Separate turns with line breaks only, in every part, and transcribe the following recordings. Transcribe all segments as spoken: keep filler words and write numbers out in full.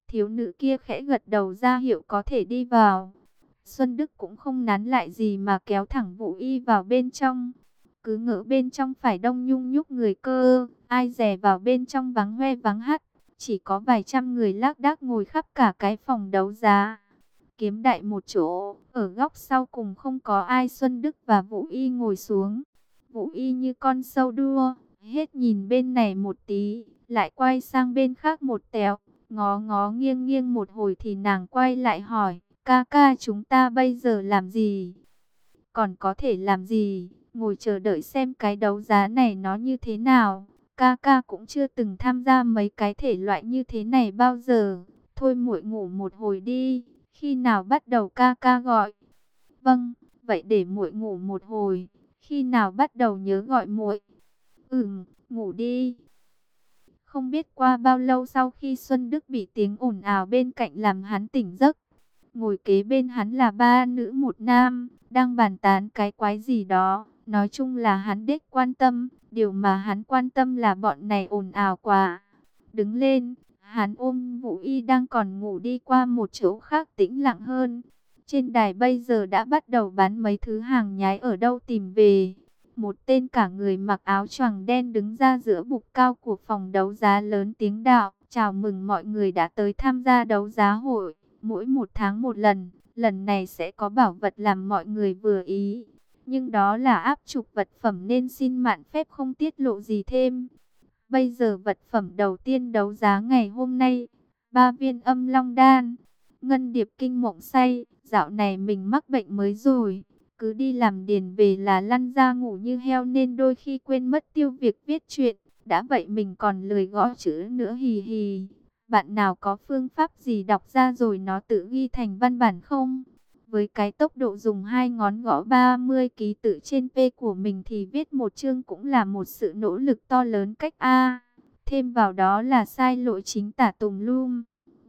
Thiếu nữ kia khẽ gật đầu ra hiệu có thể đi vào. Xuân Đức cũng không nán lại gì mà kéo thẳng Vũ Y vào bên trong. Cứ ngỡ bên trong phải đông nhung nhúc người cơ, ai dè vào bên trong vắng hoe vắng hắt. Chỉ có vài trăm người lác đác ngồi khắp cả cái phòng đấu giá. Kiếm đại một chỗ, ở góc sau cùng không có ai. Xuân Đức và Vũ Y ngồi xuống. Vũ Y như con sâu đua, hết nhìn bên này một tí, lại quay sang bên khác một tẹo. Ngó ngó nghiêng nghiêng một hồi thì nàng quay lại hỏi, ca ca chúng ta bây giờ làm gì? Còn có thể làm gì? Ngồi chờ đợi xem cái đấu giá này nó như thế nào. Ca ca cũng chưa từng tham gia mấy cái thể loại như thế này bao giờ. Thôi muội ngủ một hồi đi, khi nào bắt đầu ca ca gọi. Vâng, vậy để muội ngủ một hồi, khi nào bắt đầu nhớ gọi muội. Ừm, ngủ đi. Không biết qua bao lâu sau khi Xuân Đức bị tiếng ồn ào bên cạnh làm hắn tỉnh giấc. Ngồi kế bên hắn là ba nữ một nam, đang bàn tán cái quái gì đó. Nói chung là hắn đếch quan tâm, điều mà hắn quan tâm là bọn này ồn ào quá. Đứng lên, hắn ôm Vũ Y đang còn ngủ đi qua một chỗ khác tĩnh lặng hơn. Trên đài bây giờ đã bắt đầu bán mấy thứ hàng nhái ở đâu tìm về. Một tên cả người mặc áo choàng đen đứng ra giữa bục cao của phòng đấu giá lớn tiếng đạo, chào mừng mọi người đã tới tham gia đấu giá hội. Mỗi một tháng một lần, lần này sẽ có bảo vật làm mọi người vừa ý. Nhưng đó là áp trục vật phẩm nên xin mạn phép không tiết lộ gì thêm. Bây giờ vật phẩm đầu tiên đấu giá ngày hôm nay, ba viên âm long đan, ngân điệp kinh mộng say. Dạo này mình mắc bệnh mới rồi, cứ đi làm điền về là lăn ra ngủ như heo nên đôi khi quên mất tiêu việc viết truyện. Đã vậy mình còn lười gõ chữ nữa hì hì. Bạn nào có phương pháp gì đọc ra rồi nó tự ghi thành văn bản không? Với cái tốc độ dùng hai ngón gõ ba mươi ký tự trên P của mình thì viết một chương cũng là một sự nỗ lực to lớn cách A. Thêm vào đó là sai lỗi chính tả tùm lum.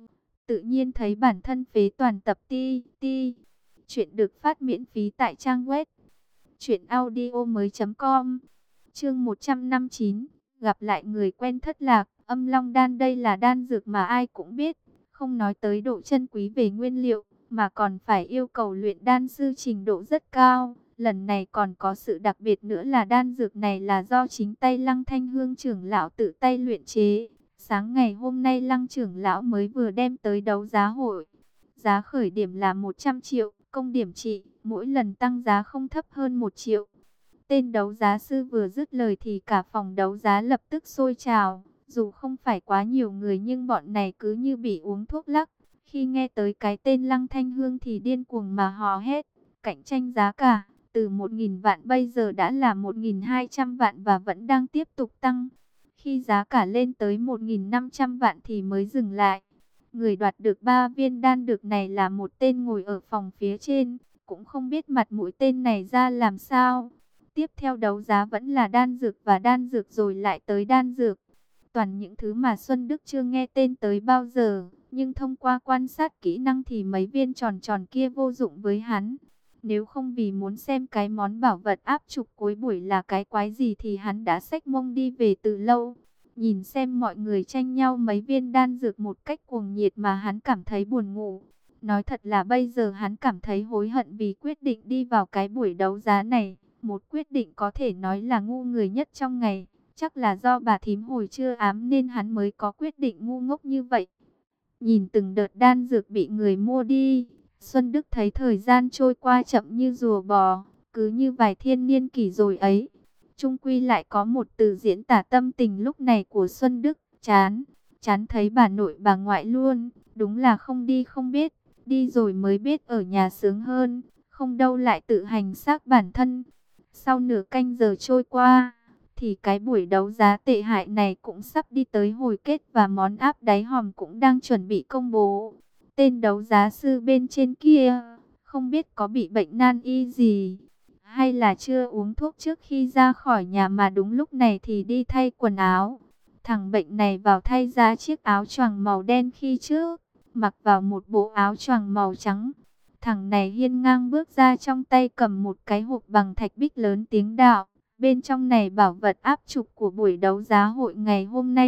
Tự nhiên thấy bản thân phế toàn tập ti ti. Chuyện được phát miễn phí tại trang web truyện audio mới chấm com. Chương một trăm năm mươi chín, gặp lại người quen thất lạc. Âm long đan đây là đan dược mà ai cũng biết, không nói tới độ chân quý về nguyên liệu, mà còn phải yêu cầu luyện đan sư trình độ rất cao. Lần này còn có sự đặc biệt nữa là đan dược này là do chính tay Lăng Thanh Hương trưởng lão tự tay luyện chế. Sáng ngày hôm nay Lăng trưởng lão mới vừa đem tới đấu giá hội. Giá khởi điểm là một trăm triệu, công điểm trị, mỗi lần tăng giá không thấp hơn một triệu. Tên đấu giá sư vừa dứt lời thì cả phòng đấu giá lập tức sôi trào. Dù không phải quá nhiều người nhưng bọn này cứ như bị uống thuốc lắc. Khi nghe tới cái tên Lăng Thanh Hương thì điên cuồng mà hò hét. Cạnh tranh giá cả, từ một nghìn vạn bây giờ đã là một nghìn hai trăm vạn và vẫn đang tiếp tục tăng. Khi giá cả lên tới một nghìn năm trăm vạn thì mới dừng lại. Người đoạt được ba viên đan dược này là một tên ngồi ở phòng phía trên. Cũng không biết mặt mũi tên này ra làm sao. Tiếp theo đấu giá vẫn là đan dược và đan dược rồi lại tới đan dược. Toàn những thứ mà Xuân Đức chưa nghe tên tới bao giờ. Nhưng thông qua quan sát kỹ năng thì mấy viên tròn tròn kia vô dụng với hắn. Nếu không vì muốn xem cái món bảo vật áp trục cuối buổi là cái quái gì thì hắn đã xách mông đi về từ lâu. Nhìn xem mọi người tranh nhau mấy viên đan dược một cách cuồng nhiệt mà hắn cảm thấy buồn ngủ. Nói thật là bây giờ hắn cảm thấy hối hận vì quyết định đi vào cái buổi đấu giá này. Một quyết định có thể nói là ngu người nhất trong ngày. Chắc là do bà thím hồi trưa ám nên hắn mới có quyết định ngu ngốc như vậy. Nhìn từng đợt đan dược bị người mua đi, Xuân Đức thấy thời gian trôi qua chậm như rùa bò, cứ như vài thiên niên kỷ rồi ấy. Chung quy lại có một từ diễn tả tâm tình lúc này của Xuân Đức, chán. Chán thấy bà nội bà ngoại luôn, đúng là không đi không biết, đi rồi mới biết ở nhà sướng hơn, không đâu lại tự hành xác bản thân. Sau nửa canh giờ trôi qua, thì cái buổi đấu giá tệ hại này cũng sắp đi tới hồi kết và món áp đáy hòm cũng đang chuẩn bị công bố. Tên đấu giá sư bên trên kia, không biết có bị bệnh nan y gì, hay là chưa uống thuốc trước khi ra khỏi nhà mà đúng lúc này thì đi thay quần áo. Thằng bệnh này vào thay ra chiếc áo choàng màu đen khi trước, mặc vào một bộ áo choàng màu trắng. Thằng này hiên ngang bước ra trong tay cầm một cái hộp bằng thạch bích lớn tiếng đạo. Bên trong này bảo vật áp trục của buổi đấu giá hội ngày hôm nay,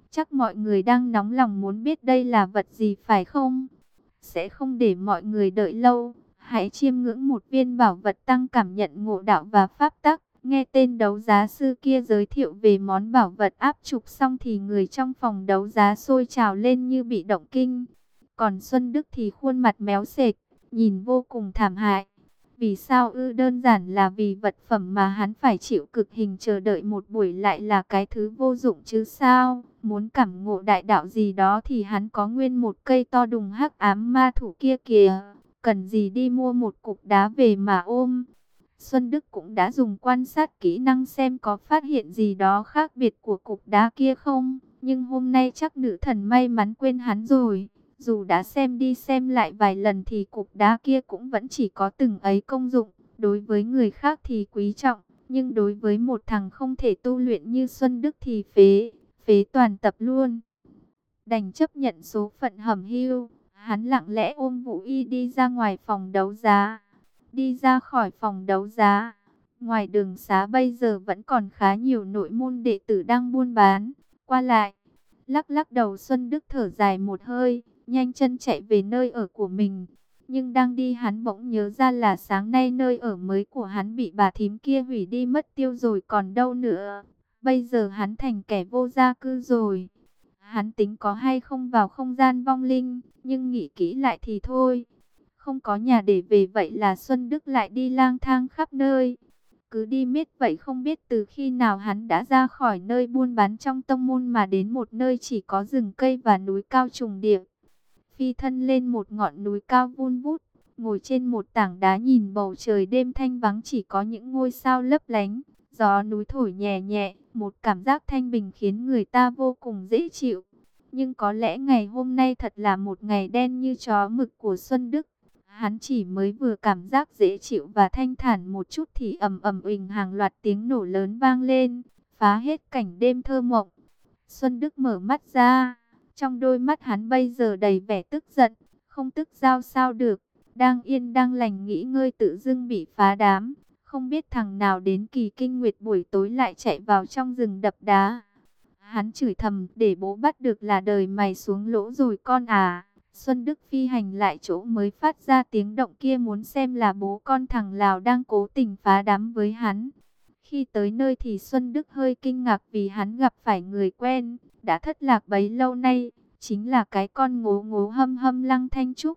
Chắc mọi người đang nóng lòng muốn biết đây là vật gì phải không? Sẽ không để mọi người đợi lâu. Hãy chiêm ngưỡng một viên bảo vật tăng cảm nhận ngộ đạo và pháp tắc. Nghe tên đấu giá sư kia giới thiệu về món bảo vật áp trục xong thì người trong phòng đấu giá sôi trào lên như bị động kinh. Còn Xuân Đức thì khuôn mặt méo sệt, nhìn vô cùng thảm hại. Vì sao ư? Đơn giản là vì vật phẩm mà hắn phải chịu cực hình chờ đợi một buổi lại là cái thứ vô dụng chứ sao. Muốn cảm ngộ đại đạo gì đó thì hắn có nguyên một cây to đùng hắc ám ma thủ kia kìa. Cần gì đi mua một cục đá về mà ôm. Xuân Đức cũng đã dùng quan sát kỹ năng xem có phát hiện gì đó khác biệt của cục đá kia không. Nhưng hôm nay chắc nữ thần may mắn quên hắn rồi. Dù đã xem đi xem lại vài lần thì cục đá kia cũng vẫn chỉ có từng ấy công dụng. Đối với người khác thì quý trọng, nhưng đối với một thằng không thể tu luyện như Xuân Đức thì phế, phế toàn tập luôn. Đành chấp nhận số phận hẩm hiu, hắn lặng lẽ ôm Vũ Y đi ra ngoài phòng đấu giá. Đi ra khỏi phòng đấu giá, ngoài đường xá bây giờ vẫn còn khá nhiều nội môn đệ tử đang buôn bán, qua lại. Lắc lắc đầu Xuân Đức thở dài một hơi, nhanh chân chạy về nơi ở của mình. Nhưng đang đi hắn bỗng nhớ ra là sáng nay nơi ở mới của hắn bị bà thím kia hủy đi mất tiêu rồi còn đâu nữa. Bây giờ hắn thành kẻ vô gia cư rồi. Hắn tính có hay không vào không gian vong linh, nhưng nghĩ kỹ lại thì thôi. Không có nhà để về vậy là Xuân Đức lại đi lang thang khắp nơi. Cứ đi miết vậy không biết từ khi nào hắn đã ra khỏi nơi buôn bán trong tông môn mà đến một nơi chỉ có rừng cây và núi cao trùng điệp. Phi thân lên một ngọn núi cao vun vút, ngồi trên một tảng đá nhìn bầu trời đêm thanh vắng chỉ có những ngôi sao lấp lánh. Gió núi thổi nhẹ nhẹ, một cảm giác thanh bình khiến người ta vô cùng dễ chịu. Nhưng có lẽ ngày hôm nay thật là một ngày đen như chó mực của Xuân Đức. Hắn chỉ mới vừa cảm giác dễ chịu và thanh thản một chút thì ầm ầm uỳnh hàng loạt tiếng nổ lớn vang lên, phá hết cảnh đêm thơ mộng. Xuân Đức mở mắt ra, trong đôi mắt hắn bây giờ đầy vẻ tức giận, không tức giao sao được, đang yên đang lành nghỉ ngơi tự dưng bị phá đám. Không biết thằng nào đến kỳ kinh nguyệt buổi tối lại chạy vào trong rừng đập đá. Hắn chửi thầm, để bố bắt được là đời mày xuống lỗ rồi con à. Xuân Đức phi hành lại chỗ mới phát ra tiếng động kia muốn xem là bố con thằng Lào đang cố tình phá đám với hắn. Khi tới nơi thì Xuân Đức hơi kinh ngạc vì hắn gặp phải người quen, đã thất lạc bấy lâu nay, chính là cái con ngố ngố hâm hâm Lăng Thanh Trúc.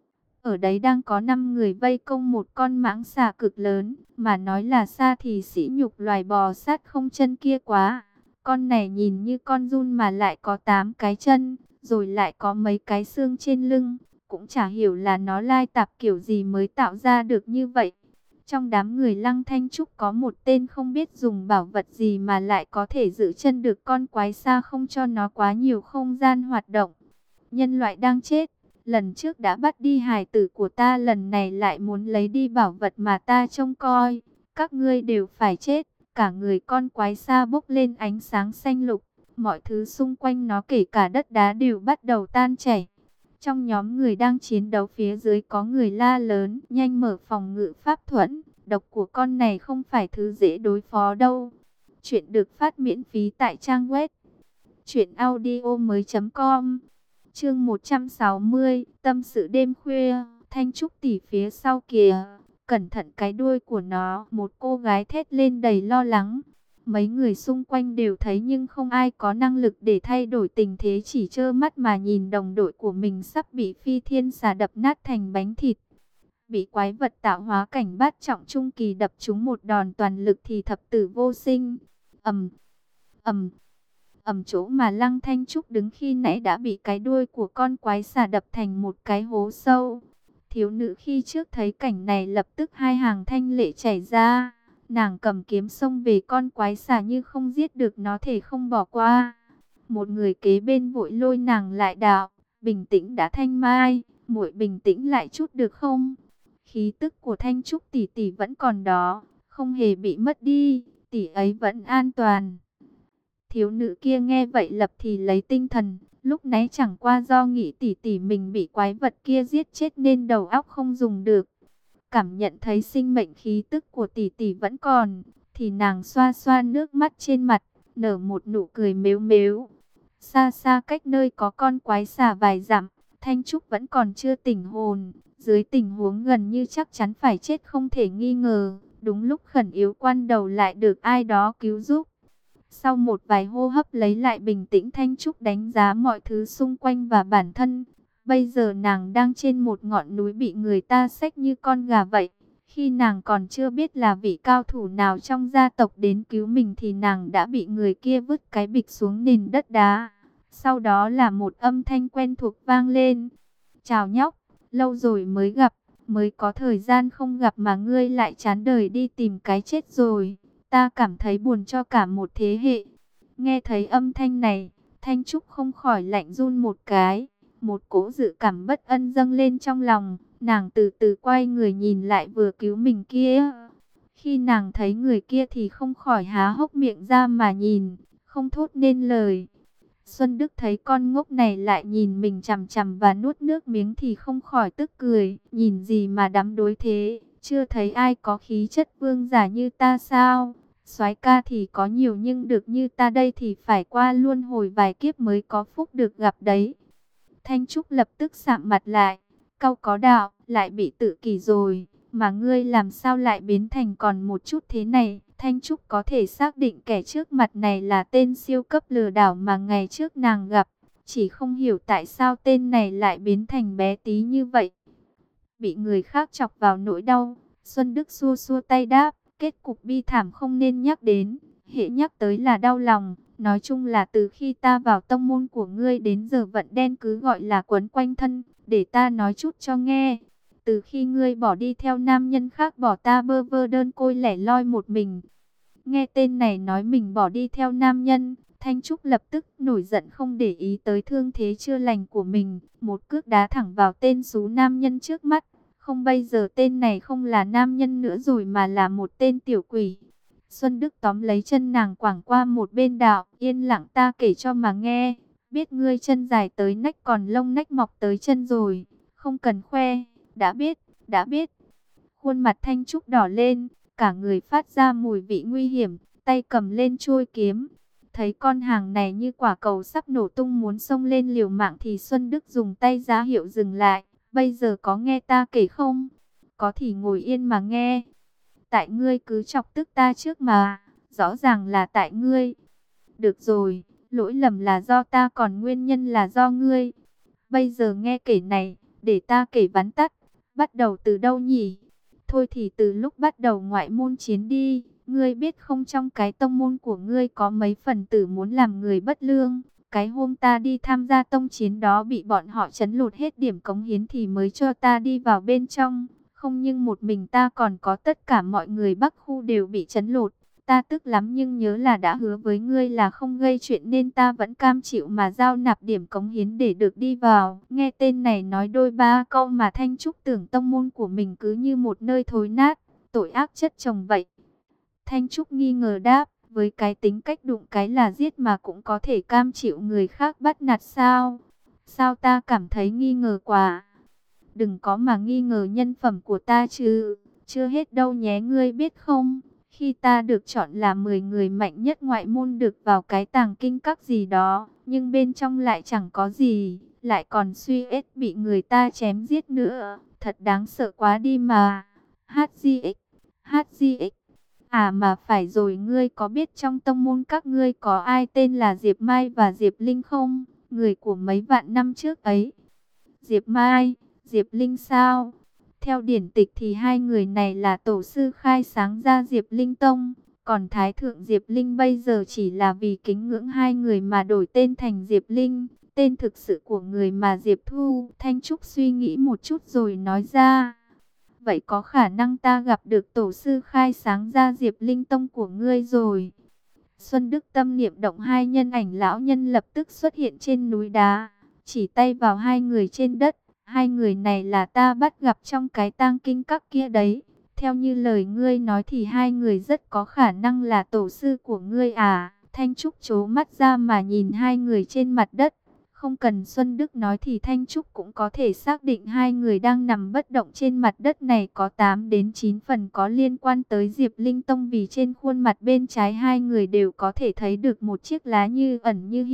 Ở đấy đang có năm người vây công một con mãng xà cực lớn, mà nói là xa thì sỉ nhục loài bò sát không chân kia quá. Con này nhìn như con giun mà lại có tám cái chân, rồi lại có mấy cái xương trên lưng, cũng chả hiểu là nó lai tạp kiểu gì mới tạo ra được như vậy. Trong đám người Lăng Thanh Trúc có một tên không biết dùng bảo vật gì mà lại có thể giữ chân được con quái xa không cho nó quá nhiều không gian hoạt động. Nhân loại đang chết, lần trước đã bắt đi hài tử của ta, lần này lại muốn lấy đi bảo vật mà ta trông coi. Các ngươi đều phải chết. Cả người con quái xa bốc lên ánh sáng xanh lục. Mọi thứ xung quanh nó kể cả đất đá đều bắt đầu tan chảy. Trong nhóm người đang chiến đấu phía dưới có người la lớn, nhanh mở phòng ngự pháp thuẫn. Độc của con này không phải thứ dễ đối phó đâu. Chuyện được phát miễn phí tại trang web truyện audio mới chấm com. Chương một trăm sáu mươi, tâm sự đêm khuya. Thanh Trúc tỷ phía sau kìa, cẩn thận cái đuôi của nó. Một cô gái thét lên đầy lo lắng. Mấy người xung quanh đều thấy nhưng không ai có năng lực để thay đổi tình thế, chỉ trơ mắt mà nhìn đồng đội của mình sắp bị phi thiên xà đập nát thành bánh thịt. Bị quái vật tạo hóa cảnh bát trọng trung kỳ đập trúng một đòn toàn lực thì thập tử vô sinh. Ầm, ầm, ầm, chỗ mà Lăng Thanh Trúc đứng khi nãy đã bị cái đuôi của con quái xà đập thành một cái hố sâu. Thiếu nữ khi trước thấy cảnh này lập tức hai hàng thanh lệ chảy ra. Nàng cầm kiếm xông về con quái xà như không giết được nó thể không bỏ qua. Một người kế bên vội lôi nàng lại đạo, bình tĩnh đã Thanh Mai, muội bình tĩnh lại chút được không? Khí tức của Thanh Trúc tỷ tỷ vẫn còn đó, không hề bị mất đi, tỷ ấy vẫn an toàn. Thiếu nữ kia nghe vậy lập thì lấy tinh thần, lúc nãy chẳng qua do nghĩ tỷ tỷ mình bị quái vật kia giết chết nên đầu óc không dùng được. Cảm nhận thấy sinh mệnh khí tức của tỷ tỷ vẫn còn, thì nàng xoa xoa nước mắt trên mặt, nở một nụ cười mếu mếu. Xa xa cách nơi có con quái xà vài dặm, Thanh Trúc vẫn còn chưa tỉnh hồn. Dưới tình huống gần như chắc chắn phải chết không thể nghi ngờ, đúng lúc khẩn yếu quan đầu lại được ai đó cứu giúp. Sau một vài hô hấp lấy lại bình tĩnh, Thanh Trúc đánh giá mọi thứ xung quanh và bản thân. Bây giờ nàng đang trên một ngọn núi bị người ta xách như con gà vậy. Khi nàng còn chưa biết là vị cao thủ nào trong gia tộc đến cứu mình thì nàng đã bị người kia vứt cái bịch xuống nền đất đá. Sau đó là một âm thanh quen thuộc vang lên. Chào nhóc, lâu rồi mới gặp, mới có thời gian không gặp mà ngươi lại chán đời đi tìm cái chết rồi. Ta cảm thấy buồn cho cả một thế hệ. Nghe thấy âm thanh này, Thanh Trúc không khỏi lạnh run một cái. Một cỗ dự cảm bất ân dâng lên trong lòng. Nàng từ từ quay người nhìn lại vừa cứu mình kia. Khi nàng thấy người kia thì không khỏi há hốc miệng ra mà nhìn, không thốt nên lời. Xuân Đức thấy con ngốc này lại nhìn mình chằm chằm và nuốt nước miếng thì không khỏi tức cười. Nhìn gì mà đắm đuối thế, chưa thấy ai có khí chất vương giả như ta sao? Soái ca thì có nhiều nhưng được như ta đây thì phải qua luân hồi vài kiếp mới có phúc được gặp đấy. Thanh Trúc lập tức sạm mặt lại, cau có đạo, lại bị tự kỷ rồi, mà ngươi làm sao lại biến thành còn một chút thế này? Thanh Trúc có thể xác định kẻ trước mặt này là tên siêu cấp lừa đảo mà ngày trước nàng gặp, chỉ không hiểu tại sao tên này lại biến thành bé tí như vậy. Bị người khác chọc vào nỗi đau, Xuân Đức xua xua tay đáp, kết cục bi thảm không nên nhắc đến, hễ nhắc tới là đau lòng. Nói chung là từ khi ta vào tông môn của ngươi đến giờ vận đen cứ gọi là quấn quanh thân, để ta nói chút cho nghe. Từ khi ngươi bỏ đi theo nam nhân khác bỏ ta bơ vơ đơn côi lẻ loi một mình. Nghe tên này nói mình bỏ đi theo nam nhân, Thanh Trúc lập tức nổi giận không để ý tới thương thế chưa lành của mình. Một cước đá thẳng vào tên xú nam nhân trước mắt. Không, bây giờ tên này không là nam nhân nữa rồi mà là một tên tiểu quỷ. Xuân Đức tóm lấy chân nàng quẳng qua một bên đạo, yên lặng ta kể cho mà nghe. Biết ngươi chân dài tới nách còn lông nách mọc tới chân rồi, không cần khoe, đã biết, đã biết. Khuôn mặt Thanh Trúc đỏ lên, cả người phát ra mùi vị nguy hiểm, tay cầm lên chuôi kiếm. Thấy con hàng này như quả cầu sắp nổ tung muốn xông lên liều mạng thì Xuân Đức dùng tay ra hiệu dừng lại. Bây giờ có nghe ta kể không? Có thì ngồi yên mà nghe. Tại ngươi cứ chọc tức ta trước mà, rõ ràng là tại ngươi. Được rồi, lỗi lầm là do ta còn nguyên nhân là do ngươi. Bây giờ nghe kể này, để ta kể vắn tắt. Bắt đầu từ đâu nhỉ? Thôi thì từ lúc bắt đầu ngoại môn chiến đi. Ngươi biết không, trong cái tông môn của ngươi có mấy phần tử muốn làm người bất lương. Cái hôm ta đi tham gia tông chiến đó bị bọn họ trấn lột hết điểm cống hiến thì mới cho ta đi vào bên trong. Không nhưng một mình ta còn có tất cả mọi người Bắc khu đều bị trấn lột. Ta tức lắm nhưng nhớ là đã hứa với ngươi là không gây chuyện nên ta vẫn cam chịu mà giao nạp điểm cống hiến để được đi vào. Nghe tên này nói đôi ba câu mà Thanh Trúc tưởng tông môn của mình cứ như một nơi thối nát, tội ác chất chồng vậy. Thanh Trúc nghi ngờ đáp, với cái tính cách đụng cái là giết mà cũng có thể cam chịu người khác bắt nạt sao? Sao ta cảm thấy nghi ngờ quá? Đừng có mà nghi ngờ nhân phẩm của ta chứ, chưa hết đâu nhé, ngươi biết không? Khi ta được chọn là mười người mạnh nhất ngoại môn được vào cái tàng kinh các gì đó, nhưng bên trong lại chẳng có gì, lại còn suy ết bị người ta chém giết nữa, thật đáng sợ quá đi mà. hát giê ích, hát giê ích, à mà phải rồi, ngươi có biết trong tông môn các ngươi có ai tên là Diệp Mai và Diệp Linh không? Người của mấy vạn năm trước ấy. Diệp Mai, Diệp Linh sao? Theo điển tịch thì hai người này là tổ sư khai sáng ra Diệp Linh Tông. Còn Thái Thượng Diệp Linh bây giờ chỉ là vì kính ngưỡng hai người mà đổi tên thành Diệp Linh. Tên thực sự của người mà Diệp Thu. Thanh Trúc suy nghĩ một chút rồi nói ra. Vậy có khả năng ta gặp được tổ sư khai sáng ra Diệp Linh Tông của ngươi rồi. Xuân Đức tâm niệm động, hai nhân ảnh lão nhân lập tức xuất hiện trên núi đá. Chỉ tay vào hai người trên đất. Hai người này là ta bắt gặp trong cái tang kinh các kia đấy. Theo như lời ngươi nói thì hai người rất có khả năng là tổ sư của ngươi à. Thanh Trúc trố mắt ra mà nhìn hai người trên mặt đất. Không cần Xuân Đức nói thì Thanh Trúc cũng có thể xác định hai người đang nằm bất động trên mặt đất này có tám đến chín phần có liên quan tới Diệp Linh Tông, vì trên khuôn mặt bên trái hai người đều có thể thấy được một chiếc lá như ẩn như hiện.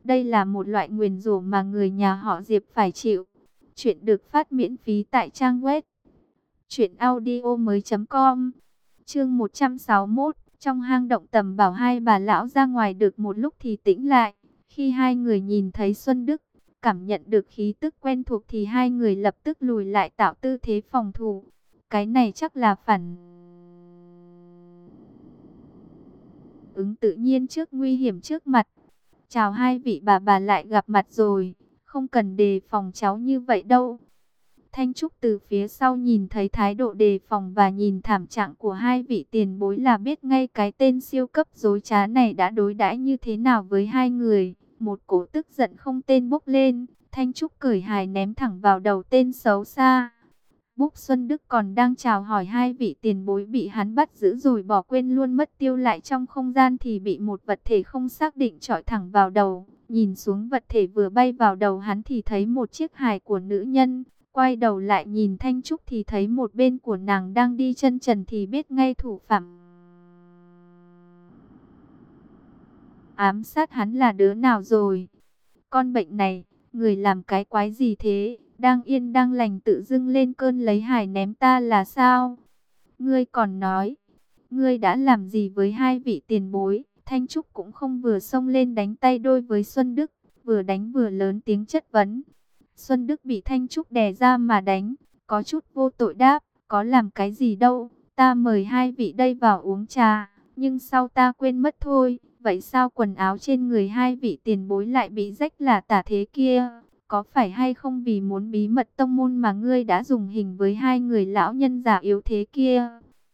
Đây là một loại nguyền rủa mà người nhà họ Diệp phải chịu. Chuyện được phát miễn phí tại trang web truyện audio mới chấm com. Chương một trăm sáu mươi mốt. Trong hang động Tầm Bảo hai bà lão ra ngoài được một lúc thì tĩnh lại. Khi hai người nhìn thấy Xuân Đức, cảm nhận được khí tức quen thuộc thì hai người lập tức lùi lại tạo tư thế phòng thủ. Cái này chắc là phản ứng tự nhiên trước nguy hiểm trước mặt. Chào hai vị bà bà lại gặp mặt rồi, không cần đề phòng cháu như vậy đâu. Thanh Trúc từ phía sau nhìn thấy thái độ đề phòng và nhìn thảm trạng của hai vị tiền bối là biết ngay cái tên siêu cấp dối trá này đã đối đãi như thế nào với hai người. Một cỗ tức giận không tên bốc lên, Thanh Trúc cởi hài ném thẳng vào đầu tên xấu xa. Búc Xuân Đức còn đang chào hỏi hai vị tiền bối bị hắn bắt giữ rồi bỏ quên luôn mất tiêu lại trong không gian thì bị một vật thể không xác định chọi thẳng vào đầu. Nhìn xuống vật thể vừa bay vào đầu hắn thì thấy một chiếc hài của nữ nhân. Quay đầu lại nhìn Thanh Trúc thì thấy một bên của nàng đang đi chân trần thì biết ngay thủ phạm ám sát hắn là đứa nào rồi. Con bệnh này, người làm cái quái gì thế? Đang yên đang lành tự dưng lên cơn lấy hài ném ta là sao? Ngươi còn nói, ngươi đã làm gì với hai vị tiền bối? Thanh Trúc cũng không vừa xông lên đánh tay đôi với Xuân Đức, vừa đánh vừa lớn tiếng chất vấn. Xuân Đức bị Thanh Trúc đè ra mà đánh, có chút vô tội đáp, có làm cái gì đâu, ta mời hai vị đây vào uống trà, nhưng sau ta quên mất thôi. Vậy sao quần áo trên người hai vị tiền bối lại bị rách là tả thế kia? Có phải hay không vì muốn bí mật tông môn mà ngươi đã dùng hình với hai người lão nhân già yếu thế kia?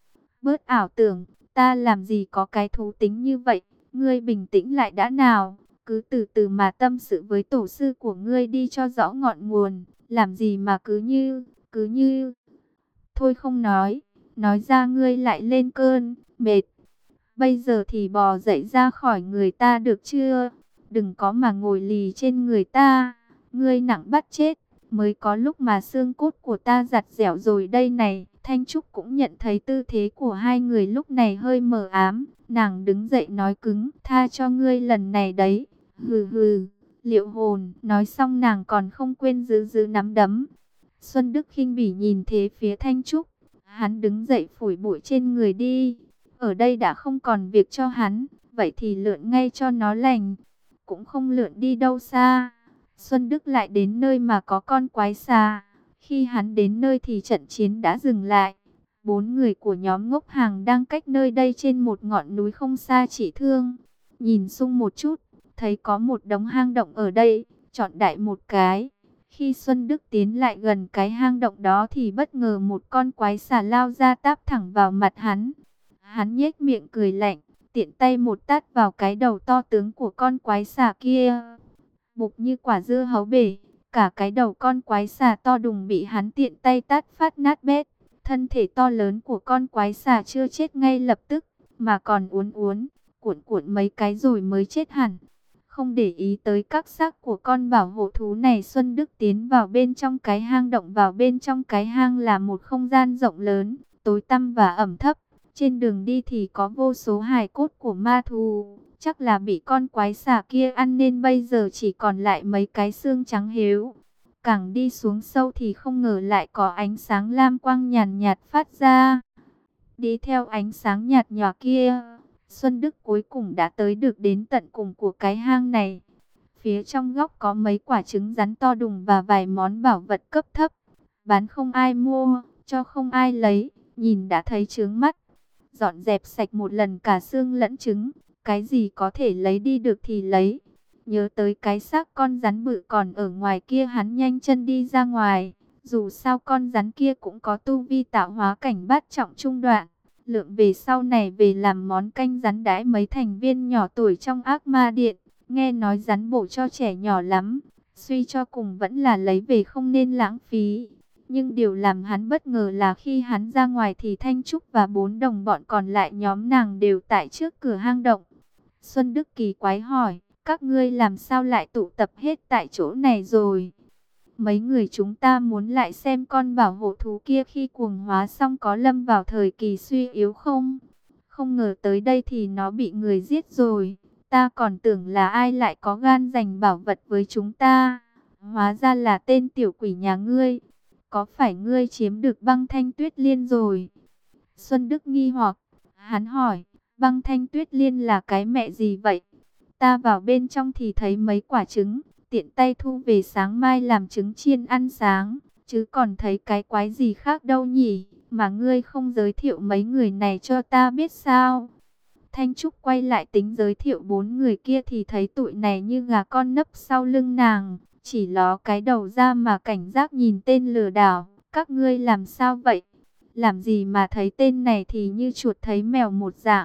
Bớt ảo tưởng, ta làm gì có cái thú tính như vậy, ngươi bình tĩnh lại đã nào. Cứ từ từ mà tâm sự với tổ sư của ngươi đi cho rõ ngọn nguồn, làm gì mà cứ như, cứ như... Thôi không nói, nói ra ngươi lại lên cơn, mệt. Bây giờ thì bò dậy ra khỏi người ta được chưa? Đừng có mà ngồi lì trên người ta, ngươi nặng bắt chết, mới có lúc mà xương cốt của ta giặt dẻo rồi đây này. Thanh Trúc cũng nhận thấy tư thế của hai người lúc này hơi mờ ám, nàng đứng dậy nói cứng, tha cho ngươi lần này đấy. Hừ hừ, Liệu hồn, nói xong nàng còn không quên giữ giữ nắm đấm. Xuân Đức khinh bỉ nhìn thế phía Thanh Trúc, hắn đứng dậy phủi bụi trên người đi. Ở đây đã không còn việc cho hắn, vậy thì lượn ngay cho nó lành. Cũng không lượn đi đâu xa. Xuân Đức lại đến nơi mà có con quái xà. Khi hắn đến nơi thì trận chiến đã dừng lại. Bốn người của nhóm Ngốc Hàng đang cách nơi đây trên một ngọn núi không xa chỉ thương. Nhìn xung một chút, thấy có một đống hang động ở đây, chọn đại một cái. Khi Xuân Đức tiến lại gần cái hang động đó thì bất ngờ một con quái xà lao ra táp thẳng vào mặt hắn. Hắn nhếch miệng cười lạnh, tiện tay một tát vào cái đầu to tướng của con quái xà kia. Bụp như quả dưa hấu bể, cả cái đầu con quái xà to đùng bị hắn tiện tay tát phát nát bét. Thân thể to lớn của con quái xà chưa chết ngay lập tức, mà còn uốn uốn, cuộn cuộn mấy cái rồi mới chết hẳn. Không để ý tới các xác của con bảo hộ thú này, Xuân Đức tiến vào bên trong cái hang động. Vào bên trong cái hang là một không gian rộng lớn, tối tăm và ẩm thấp. Trên đường đi thì có vô số hài cốt của ma thú, chắc là bị con quái xà kia ăn nên bây giờ chỉ còn lại mấy cái xương trắng hếu. Càng đi xuống sâu thì không ngờ lại có ánh sáng lam quang nhàn nhạt phát ra. Đi theo ánh sáng nhạt nhòa kia, Xuân Đức cuối cùng đã tới được đến tận cùng của cái hang này. Phía trong góc có mấy quả trứng rắn to đùng và vài món bảo vật cấp thấp. Bán không ai mua, cho không ai lấy, nhìn đã thấy chướng mắt. Dọn dẹp sạch một lần cả xương lẫn trứng, cái gì có thể lấy đi được thì lấy. Nhớ tới cái xác con rắn bự còn ở ngoài kia, hắn nhanh chân đi ra ngoài. Dù sao con rắn kia cũng có tu vi tạo hóa cảnh bát trọng trung đoạn. Lượng về sau này về làm món canh rắn đãi mấy thành viên nhỏ tuổi trong ác ma điện. Nghe nói rắn bổ cho trẻ nhỏ lắm. Suy cho cùng vẫn là lấy về không nên lãng phí. Nhưng điều làm hắn bất ngờ là khi hắn ra ngoài thì Thanh Trúc và bốn đồng bọn còn lại nhóm nàng đều tại trước cửa hang động. Xuân Đức kỳ quái hỏi, các ngươi làm sao lại tụ tập hết tại chỗ này rồi? Mấy người chúng ta muốn lại xem con bảo hộ thú kia khi cuồng hóa xong có lâm vào thời kỳ suy yếu không? Không ngờ tới đây thì nó bị người giết rồi. Ta còn tưởng là ai lại có gan giành bảo vật với chúng ta. Hóa ra là tên tiểu quỷ nhà ngươi. Có phải ngươi chiếm được băng thanh tuyết liên rồi? Xuân Đức nghi hoặc, hắn hỏi, băng thanh tuyết liên là cái mẹ gì vậy? Ta vào bên trong thì thấy mấy quả trứng, tiện tay thu về sáng mai làm trứng chiên ăn sáng, chứ còn thấy cái quái gì khác đâu nhỉ, mà ngươi không giới thiệu mấy người này cho ta biết sao? Thanh Trúc quay lại tính giới thiệu bốn người kia thì thấy tụi này như gà con nấp sau lưng nàng, chỉ ló cái đầu ra mà cảnh giác nhìn tên lừa đảo. Các ngươi làm sao vậy? Làm gì mà thấy tên này thì như chuột thấy mèo một dạng?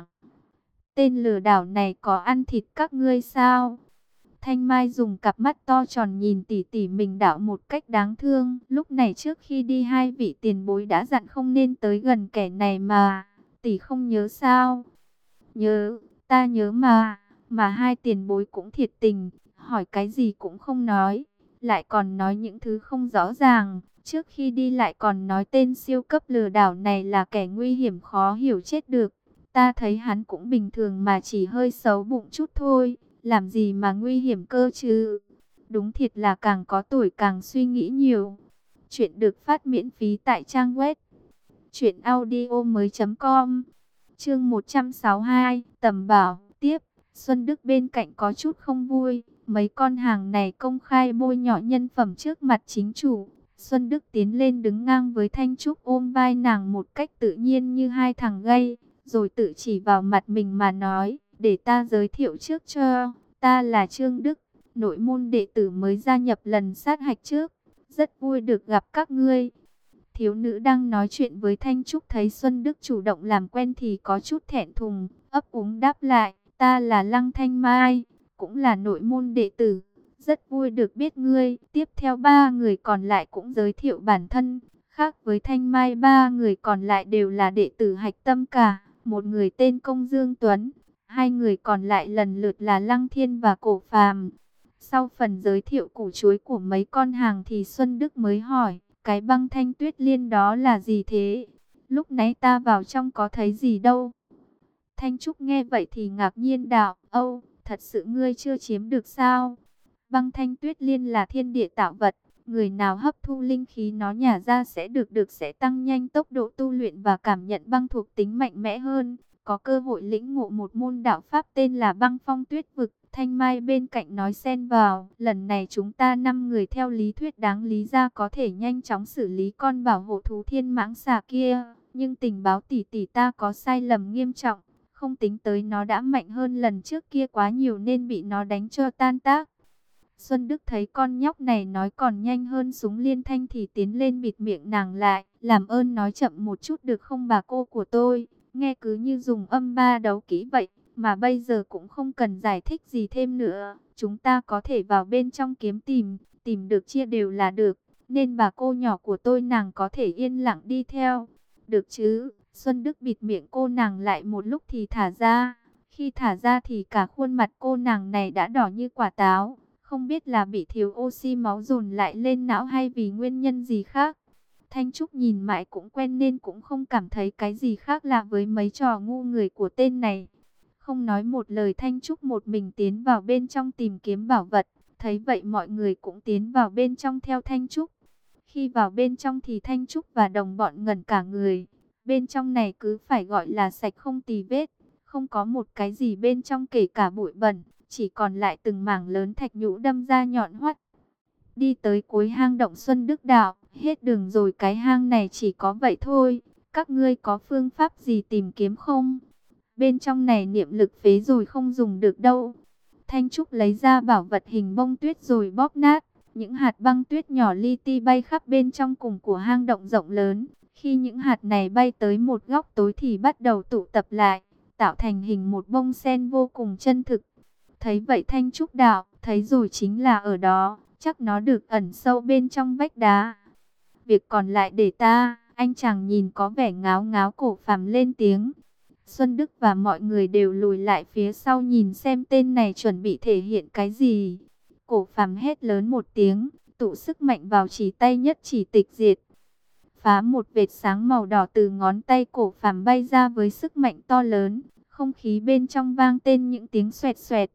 Tên lừa đảo này có ăn thịt các ngươi sao? Thanh Mai dùng cặp mắt to tròn nhìn tỉ tỉ mình đảo một cách đáng thương. Lúc này trước khi đi hai vị tiền bối đã dặn không nên tới gần kẻ này mà. Tỷ không nhớ sao? Nhớ, ta nhớ mà. Mà hai tiền bối cũng thiệt tình, hỏi cái gì cũng không nói. Lại còn nói những thứ không rõ ràng. Trước khi đi lại còn nói tên siêu cấp lừa đảo này là kẻ nguy hiểm khó hiểu chết được. Ta thấy hắn cũng bình thường mà chỉ hơi xấu bụng chút thôi. Làm gì mà nguy hiểm cơ chứ? Đúng thiệt là càng có tuổi càng suy nghĩ nhiều. Chuyện được phát miễn phí tại trang web truyện audio mới chấm com. Chương một trăm sáu mươi hai, Tầm Bảo. Tiếp, Xuân Đức bên cạnh có chút không vui. Mấy con hàng này công khai bôi nhọ nhân phẩm trước mặt chính chủ. Xuân Đức tiến lên đứng ngang với Thanh Trúc, ôm vai nàng một cách tự nhiên như hai thằng gay, rồi tự chỉ vào mặt mình mà nói, để ta giới thiệu trước cho, ta là Trương Đức, nội môn đệ tử mới gia nhập lần sát hạch trước, rất vui được gặp các ngươi. Thiếu nữ đang nói chuyện với Thanh Trúc thấy Xuân Đức chủ động làm quen thì có chút thẹn thùng, ấp úng đáp lại, ta là Lăng Thanh Mai, cũng là nội môn đệ tử. Rất vui được biết ngươi. Tiếp theo ba người còn lại cũng giới thiệu bản thân. Khác với Thanh Mai, ba người còn lại đều là đệ tử hạch tâm cả. Một người tên Công Dương Tuấn, hai người còn lại lần lượt là Lăng Thiên và Cổ Phàm. Sau phần giới thiệu củ chuối của mấy con hàng thì Xuân Đức mới hỏi, cái băng thanh tuyết liên đó là gì thế? Lúc nãy ta vào trong có thấy gì đâu. Thanh Trúc nghe vậy thì ngạc nhiên đạo, âu, thật sự ngươi chưa chiếm được sao? Băng thanh tuyết liên là thiên địa tạo vật, người nào hấp thu linh khí nó nhả ra sẽ được được sẽ tăng nhanh tốc độ tu luyện và cảm nhận băng thuộc tính mạnh mẽ hơn, có cơ hội lĩnh ngộ một môn đạo pháp tên là Băng Phong Tuyết Vực. Thanh Mai bên cạnh nói xen vào, lần này chúng ta năm người theo lý thuyết đáng lý ra có thể nhanh chóng xử lý con bảo hộ thú thiên mãng xà kia, nhưng tình báo tỷ tỷ ta có sai lầm nghiêm trọng, không tính tới nó đã mạnh hơn lần trước kia quá nhiều nên bị nó đánh cho tan tác. Xuân Đức thấy con nhóc này nói còn nhanh hơn súng liên thanh thì tiến lên bịt miệng nàng lại. Làm ơn nói chậm một chút được không bà cô của tôi, nghe cứ như dùng âm ba đấu kỹ vậy, mà bây giờ cũng không cần giải thích gì thêm nữa. Chúng ta có thể vào bên trong kiếm tìm, tìm được chia đều là được, nên bà cô nhỏ của tôi nàng có thể yên lặng đi theo. Được chứ? Xuân Đức bịt miệng cô nàng lại một lúc thì thả ra. Khi thả ra thì cả khuôn mặt cô nàng này đã đỏ như quả táo. Không biết là bị thiếu oxy máu dồn lại lên não hay vì nguyên nhân gì khác. Thanh Trúc nhìn mãi cũng quen nên cũng không cảm thấy cái gì khác lạ với mấy trò ngu người của tên này. Không nói một lời, Thanh Trúc một mình tiến vào bên trong tìm kiếm bảo vật. Thấy vậy mọi người cũng tiến vào bên trong theo Thanh Trúc. Khi vào bên trong thì Thanh Trúc và đồng bọn ngẩn cả người. Bên trong này cứ phải gọi là sạch không tì vết. Không có một cái gì bên trong kể cả bụi bẩn. Chỉ còn lại từng mảng lớn thạch nhũ đâm ra nhọn hoắt. Đi tới cuối hang động, Xuân Đức đạo, hết đường rồi, cái hang này chỉ có vậy thôi. Các ngươi có phương pháp gì tìm kiếm không? Bên trong này niệm lực phế rồi không dùng được đâu. Thanh Trúc lấy ra bảo vật hình bông tuyết rồi bóp nát. Những hạt băng tuyết nhỏ li ti bay khắp bên trong cùng của hang động rộng lớn. Khi những hạt này bay tới một góc tối thì bắt đầu tụ tập lại, tạo thành hình một bông sen vô cùng chân thực. Thấy vậy Thanh Trúc đạo, thấy rồi, chính là ở đó, chắc nó được ẩn sâu bên trong vách đá. Việc còn lại để ta. Anh chàng nhìn có vẻ ngáo ngáo Cổ Phàm lên tiếng. Xuân Đức và mọi người đều lùi lại phía sau nhìn xem tên này chuẩn bị thể hiện cái gì. Cổ Phàm hét lớn một tiếng, tụ sức mạnh vào chỉ tay nhất chỉ tịch diệt. Phá một vệt sáng màu đỏ từ ngón tay Cổ Phàm bay ra với sức mạnh to lớn. Không khí bên trong vang tên những tiếng xoẹt xoẹt.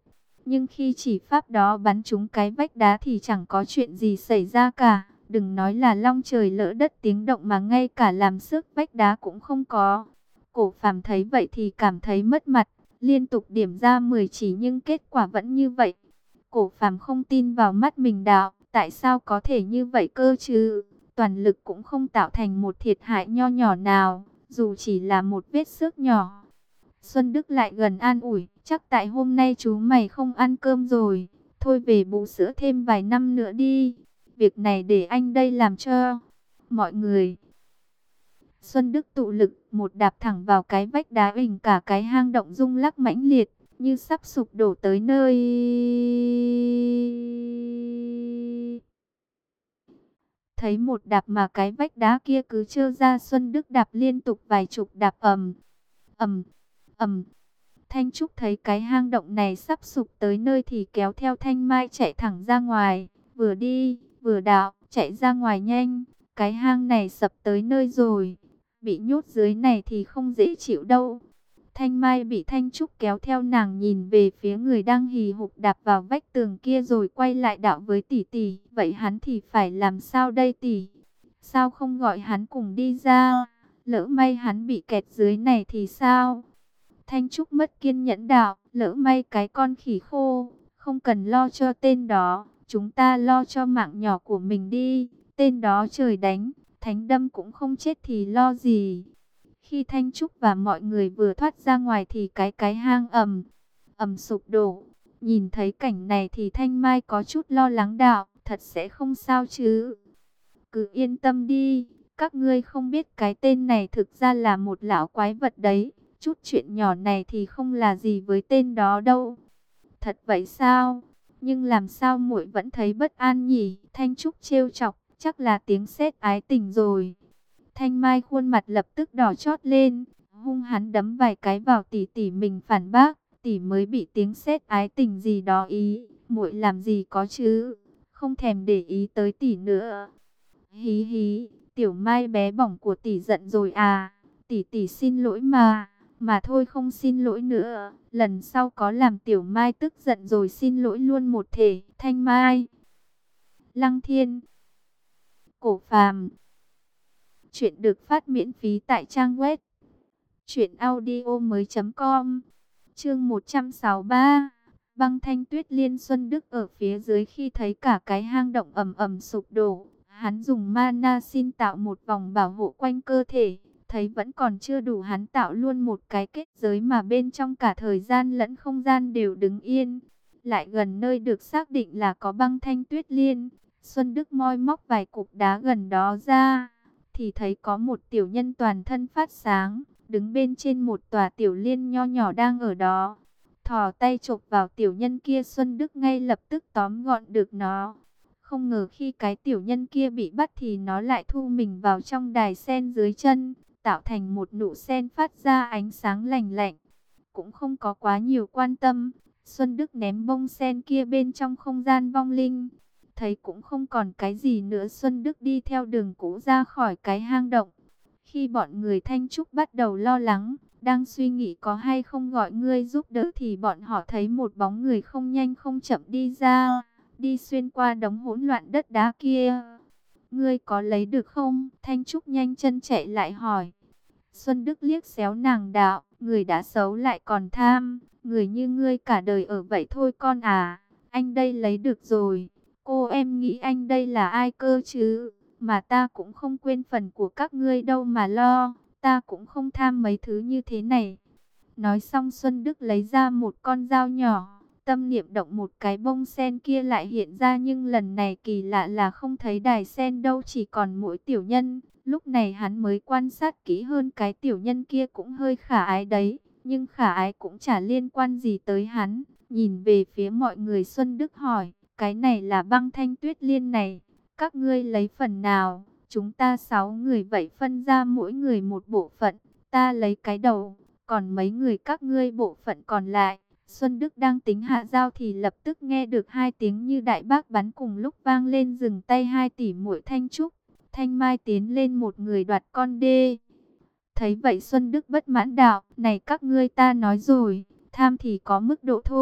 Nhưng khi chỉ pháp đó bắn trúng cái vách đá thì chẳng có chuyện gì xảy ra cả. Đừng nói là long trời lỡ đất tiếng động mà ngay cả làm xước vách đá cũng không có. Cổ Phàm thấy vậy thì cảm thấy mất mặt, liên tục điểm ra mười chỉ nhưng kết quả vẫn như vậy. Cổ Phàm không tin vào mắt mình đạo, tại sao có thể như vậy cơ chứ? Toàn lực cũng không tạo thành một thiệt hại nho nhỏ nào, dù chỉ là một vết xước nhỏ. Xuân Đức lại gần an ủi, chắc tại hôm nay chú mày không ăn cơm rồi, thôi về bú sữa thêm vài năm nữa đi. Việc này để anh đây làm cho. Mọi người. Xuân Đức tụ lực, một đạp thẳng vào cái vách đá hình cả cái hang động rung lắc mãnh liệt, như sắp sụp đổ tới nơi. Thấy một đạp mà cái vách đá kia cứ trơ ra, Xuân Đức đạp liên tục vài chục đạp ầm, ầm, ầm. Thanh Trúc thấy cái hang động này sắp sụp tới nơi thì kéo theo Thanh Mai chạy thẳng ra ngoài, vừa đi, vừa đạo, chạy ra ngoài nhanh, cái hang này sập tới nơi rồi, bị nhốt dưới này thì không dễ chịu đâu. Thanh Mai bị Thanh Trúc kéo theo, nàng nhìn về phía người đang hì hục đạp vào vách tường kia rồi quay lại đạo với tỷ tỷ, vậy hắn thì phải làm sao đây tỷ? Sao không gọi hắn cùng đi ra? Lỡ may hắn bị kẹt dưới này thì sao? Thanh Trúc mất kiên nhẫn đạo, lỡ may cái con khỉ khô, không cần lo cho tên đó, chúng ta lo cho mạng nhỏ của mình đi, tên đó trời đánh, thánh đâm cũng không chết thì lo gì. Khi Thanh Trúc và mọi người vừa thoát ra ngoài thì cái cái hang ầm, ầm sụp đổ. Nhìn thấy cảnh này thì Thanh Mai có chút lo lắng đạo, thật sẽ không sao chứ? Cứ yên tâm đi, các ngươi không biết cái tên này thực ra là một lão quái vật đấy. Chút chuyện nhỏ này thì không là gì với tên đó đâu. Thật vậy sao? Nhưng làm sao muội vẫn thấy bất an nhỉ? Thanh Trúc trêu chọc, chắc là tiếng sét ái tình rồi. Thanh Mai khuôn mặt lập tức đỏ chót lên, hung hắn đấm vài cái vào tỷ tỷ mình, phản bác, tỷ mới bị tiếng sét ái tình gì đó ý, muội làm gì có chứ, không thèm để ý tới tỷ nữa. Hí hí, tiểu Mai bé bỏng của tỷ giận rồi à? Tỷ tỷ xin lỗi mà. Mà thôi không xin lỗi nữa, lần sau có làm tiểu Mai tức giận rồi xin lỗi luôn một thể. Thanh Mai, Lăng Thiên, Cổ Phàm. Chuyện được phát miễn phí tại trang web truyện audio mới chấm com. Chương một trăm sáu mươi ba. Băng Thanh Tuyết Liên. Xuân Đức ở phía dưới khi thấy cả cái hang động ầm ầm sụp đổ, hắn dùng mana xin tạo một vòng bảo hộ quanh cơ thể. Thấy vẫn còn chưa đủ, hắn tạo luôn một cái kết giới mà bên trong cả thời gian lẫn không gian đều đứng yên. Lại gần nơi được xác định là có Băng Thanh Tuyết Liên, Xuân Đức moi móc vài cục đá gần đó ra, thì thấy có một tiểu nhân toàn thân phát sáng, đứng bên trên một tòa tiểu liên nho nhỏ đang ở đó. Thò tay chộp vào tiểu nhân kia, Xuân Đức ngay lập tức tóm gọn được nó. Không ngờ khi cái tiểu nhân kia bị bắt thì nó lại thu mình vào trong đài sen dưới chân, tạo thành một nụ sen phát ra ánh sáng lành lạnh. Cũng không có quá nhiều quan tâm, Xuân Đức ném bông sen kia bên trong không gian vong linh. Thấy cũng không còn cái gì nữa, Xuân Đức đi theo đường cũ ra khỏi cái hang động. Khi bọn người Thanh Trúc bắt đầu lo lắng, đang suy nghĩ có hay không gọi ngươi giúp đỡ, thì bọn họ thấy một bóng người không nhanh không chậm đi ra, đi xuyên qua đống hỗn loạn đất đá kia. Ngươi có lấy được không? Thanh Trúc nhanh chân chạy lại hỏi. Xuân Đức liếc xéo nàng đạo, người đã xấu lại còn tham, người như ngươi cả đời ở vậy thôi con à, anh đây lấy được rồi. Cô em nghĩ anh đây là ai cơ chứ? Mà ta cũng không quên phần của các ngươi đâu mà lo, ta cũng không tham mấy thứ như thế này. Nói xong Xuân Đức lấy ra một con dao nhỏ, tâm niệm động một cái, bông sen kia lại hiện ra, nhưng lần này kỳ lạ là không thấy đài sen đâu, chỉ còn mỗi tiểu nhân. Lúc này hắn mới quan sát kỹ hơn, cái tiểu nhân kia cũng hơi khả ái đấy, nhưng khả ái cũng chả liên quan gì tới hắn. Nhìn về phía mọi người, Xuân Đức hỏi, cái này là Băng Thanh Tuyết Liên này, các ngươi lấy phần nào? Chúng ta sáu người vậy phân ra mỗi người một bộ phận, ta lấy cái đầu, còn mấy người các ngươi bộ phận còn lại. Xuân Đức đang tính hạ dao thì lập tức nghe được hai tiếng như đại bác bắn cùng lúc vang lên, dừng tay hai tỷ muội Thanh Trúc. Thanh Mai tiến lên một người đoạt con đê. Thấy vậy Xuân Đức bất mãn đạo, này các ngươi, ta nói rồi, tham thì có mức độ thôi,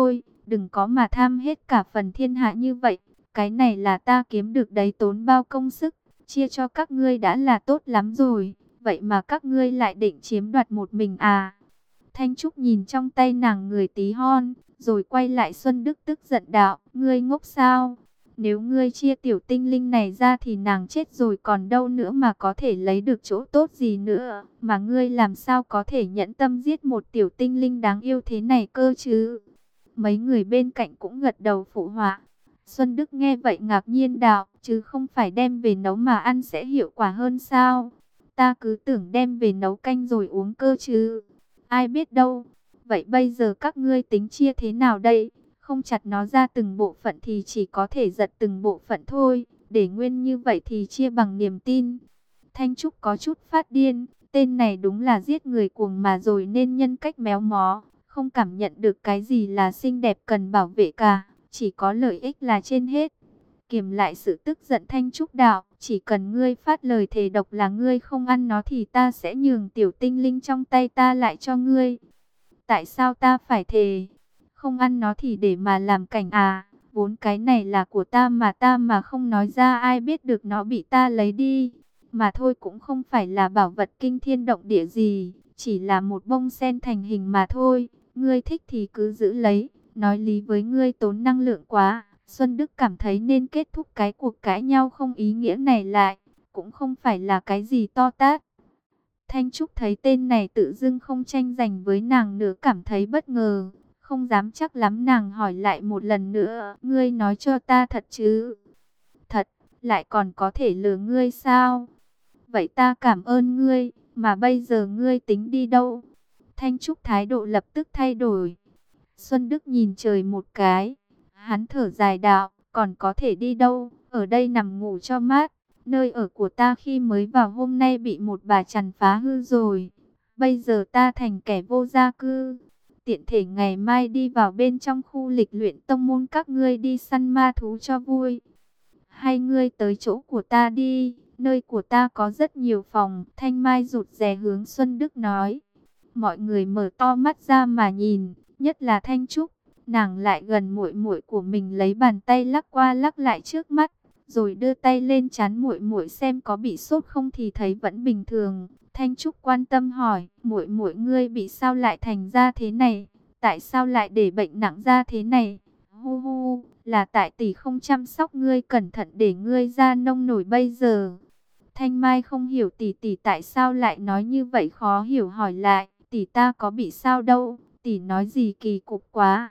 đừng có mà tham hết cả phần thiên hạ như vậy. Cái này là ta kiếm được đấy, tốn bao công sức, chia cho các ngươi đã là tốt lắm rồi. Vậy mà các ngươi lại định chiếm đoạt một mình à? Thanh Trúc nhìn trong tay nàng người tí hon, rồi quay lại Xuân Đức tức giận đạo, ngươi ngốc sao? Nếu ngươi chia tiểu tinh linh này ra thì nàng chết rồi còn đâu nữa mà có thể lấy được chỗ tốt gì nữa. Mà ngươi làm sao có thể nhẫn tâm giết một tiểu tinh linh đáng yêu thế này cơ chứ? Mấy người bên cạnh cũng gật đầu phụ họa. Xuân Đức nghe vậy ngạc nhiên đạo, chứ không phải đem về nấu mà ăn sẽ hiệu quả hơn sao? Ta cứ tưởng đem về nấu canh rồi uống cơ chứ. Ai biết đâu. Vậy bây giờ các ngươi tính chia thế nào đây? Không chặt nó ra từng bộ phận thì chỉ có thể giật từng bộ phận thôi. Để nguyên như vậy thì chia bằng niềm tin. Thanh Trúc có chút phát điên. Tên này đúng là giết người cuồng mà rồi nên nhân cách méo mó. Không cảm nhận được cái gì là xinh đẹp cần bảo vệ cả. Chỉ có lợi ích là trên hết. Kiềm lại sự tức giận, Thanh Trúc đạo, chỉ cần ngươi phát lời thề độc là ngươi không ăn nó thì ta sẽ nhường tiểu tinh linh trong tay ta lại cho ngươi. Tại sao ta phải thề? Không ăn nó thì để mà làm cảnh à? Vốn cái này là của ta mà ta mà không nói ra ai biết được nó bị ta lấy đi. Mà thôi cũng không phải là bảo vật kinh thiên động địa gì, chỉ là một bông sen thành hình mà thôi. Ngươi thích thì cứ giữ lấy, nói lý với ngươi tốn năng lượng quá. Xuân Đức cảm thấy nên kết thúc cái cuộc cãi nhau không ý nghĩa này lại, cũng không phải là cái gì to tát. Thanh Trúc thấy tên này tự dưng không tranh giành với nàng nữa cảm thấy bất ngờ, không dám chắc lắm nàng hỏi lại một lần nữa, ngươi nói cho ta thật chứ? Thật, lại còn có thể lừa ngươi sao? Vậy ta cảm ơn ngươi, mà bây giờ ngươi tính đi đâu? Thanh Trúc thái độ lập tức thay đổi. Xuân Đức nhìn trời một cái. Hắn thở dài đạo, còn có thể đi đâu, ở đây nằm ngủ cho mát. Nơi ở của ta khi mới vào hôm nay bị một bà chằn phá hư rồi. Bây giờ ta thành kẻ vô gia cư. Tiện thể ngày mai đi vào bên trong khu lịch luyện tông môn các ngươi đi săn ma thú cho vui. Hay ngươi tới chỗ của ta đi, nơi của ta có rất nhiều phòng. Thanh Mai rụt rè hướng Xuân Đức nói. Mọi người mở to mắt ra mà nhìn, nhất là Thanh Trúc. Nàng lại gần muội muội của mình lấy bàn tay lắc qua lắc lại trước mắt, rồi đưa tay lên trán muội muội xem có bị sốt không thì thấy vẫn bình thường. Thanh Trúc quan tâm hỏi, muội muội ngươi bị sao lại thành ra thế này? Tại sao lại để bệnh nặng ra thế này? Hu hu, là tại tỷ không chăm sóc ngươi cẩn thận để ngươi ra nông nổi bây giờ. Thanh Mai không hiểu tỷ tỷ tại sao lại nói như vậy, khó hiểu hỏi lại, tỷ ta có bị sao đâu, tỷ nói gì kỳ cục quá.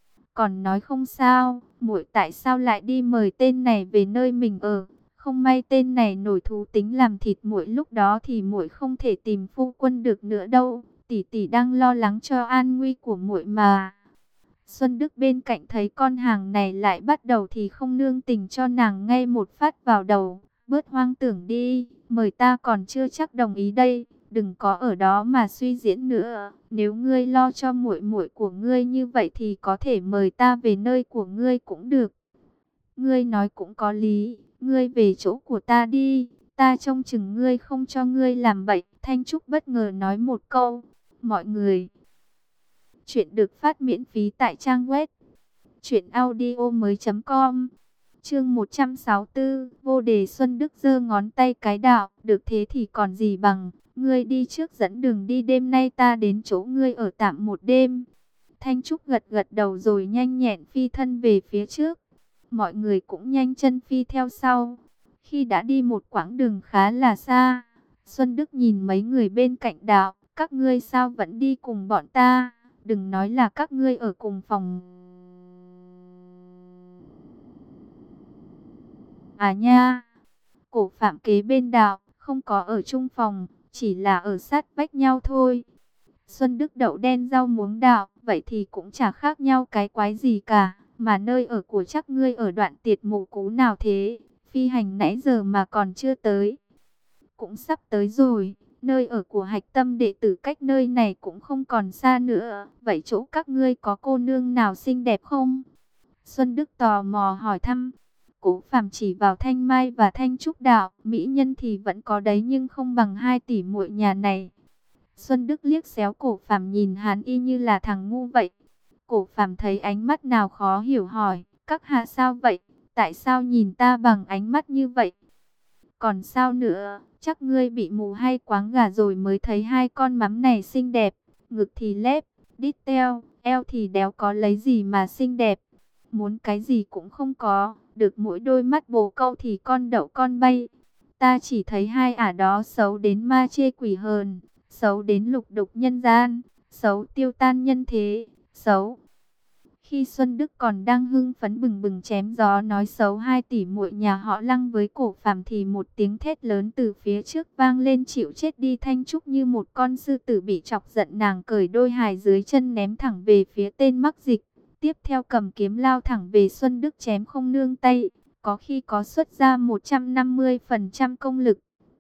Còn nói không sao, muội tại sao lại đi mời tên này về nơi mình ở? Không may tên này nổi thú tính làm thịt muội, lúc đó thì muội không thể tìm phu quân được nữa đâu. Tỷ tỷ đang lo lắng cho an nguy của muội mà. Xuân Đức bên cạnh thấy con hàng này lại bắt đầu thì không nương tình cho nàng ngay một phát vào đầu. Bớt hoang tưởng đi, mời ta còn chưa chắc đồng ý đây. Đừng có ở đó mà suy diễn nữa. Nếu ngươi lo cho muội muội của ngươi như vậy thì có thể mời ta về nơi của ngươi cũng được. Ngươi nói cũng có lý, ngươi về chỗ của ta đi, ta trông chừng ngươi không cho ngươi làm bậy. Thanh Trúc bất ngờ nói một câu. Mọi người, chuyện được phát miễn phí tại trang web truyện audio mới chấm com. Chương một trăm sáu mươi tư, Vô Đề. Xuân Đức giơ ngón tay cái đạo, được thế thì còn gì bằng, ngươi đi trước dẫn đường đi, đêm nay ta đến chỗ ngươi ở tạm một đêm. Thanh Trúc gật gật đầu rồi nhanh nhẹn phi thân về phía trước. Mọi người cũng nhanh chân phi theo sau. Khi đã đi một quãng đường khá là xa, Xuân Đức nhìn mấy người bên cạnh đạo, các ngươi sao vẫn đi cùng bọn ta, đừng nói là các ngươi ở cùng phòng. À nha, Cổ Phạm kế bên đạo, không có ở chung phòng, chỉ là ở sát vách nhau thôi. Xuân Đức đậu đen rau muống đạo, vậy thì cũng chả khác nhau cái quái gì cả, mà nơi ở của chắc ngươi ở đoạn tiệt mù cú nào thế, phi hành nãy giờ mà còn chưa tới. Cũng sắp tới rồi, nơi ở của Hạch Tâm đệ tử cách nơi này cũng không còn xa nữa, vậy chỗ các ngươi có cô nương nào xinh đẹp không? Xuân Đức tò mò hỏi thăm. Cố Phàm chỉ vào Thanh Mai và Thanh Trúc đạo, mỹ nhân thì vẫn có đấy nhưng không bằng hai tỷ muội nhà này. Xuân Đức liếc xéo Cổ Phàm nhìn hắn y như là thằng ngu vậy. Cổ Phàm thấy ánh mắt nào khó hiểu hỏi, các hạ sao vậy? Tại sao nhìn ta bằng ánh mắt như vậy? Còn sao nữa, chắc ngươi bị mù hay quáng gà rồi mới thấy hai con mắm này xinh đẹp. Ngực thì lép, đít teo, eo thì đéo, có lấy gì mà xinh đẹp. Muốn cái gì cũng không có, được mỗi đôi mắt bồ câu thì con đậu con bay. Ta chỉ thấy hai ả đó xấu đến ma chê quỷ hờn, xấu đến lục đục nhân gian, xấu tiêu tan nhân thế, xấu. Khi Xuân Đức còn đang hưng phấn bừng bừng chém gió nói xấu hai tỷ muội nhà họ Lăng với Cổ Phàm thì một tiếng thét lớn từ phía trước vang lên, chịu chết đi. Thanh Trúc như một con sư tử bị chọc giận, nàng cởi đôi hài dưới chân ném thẳng về phía tên mắc dịch. Tiếp theo cầm kiếm lao thẳng về Xuân Đức chém không nương tay, có khi có xuất ra một trăm năm mươi phần trăm công lực.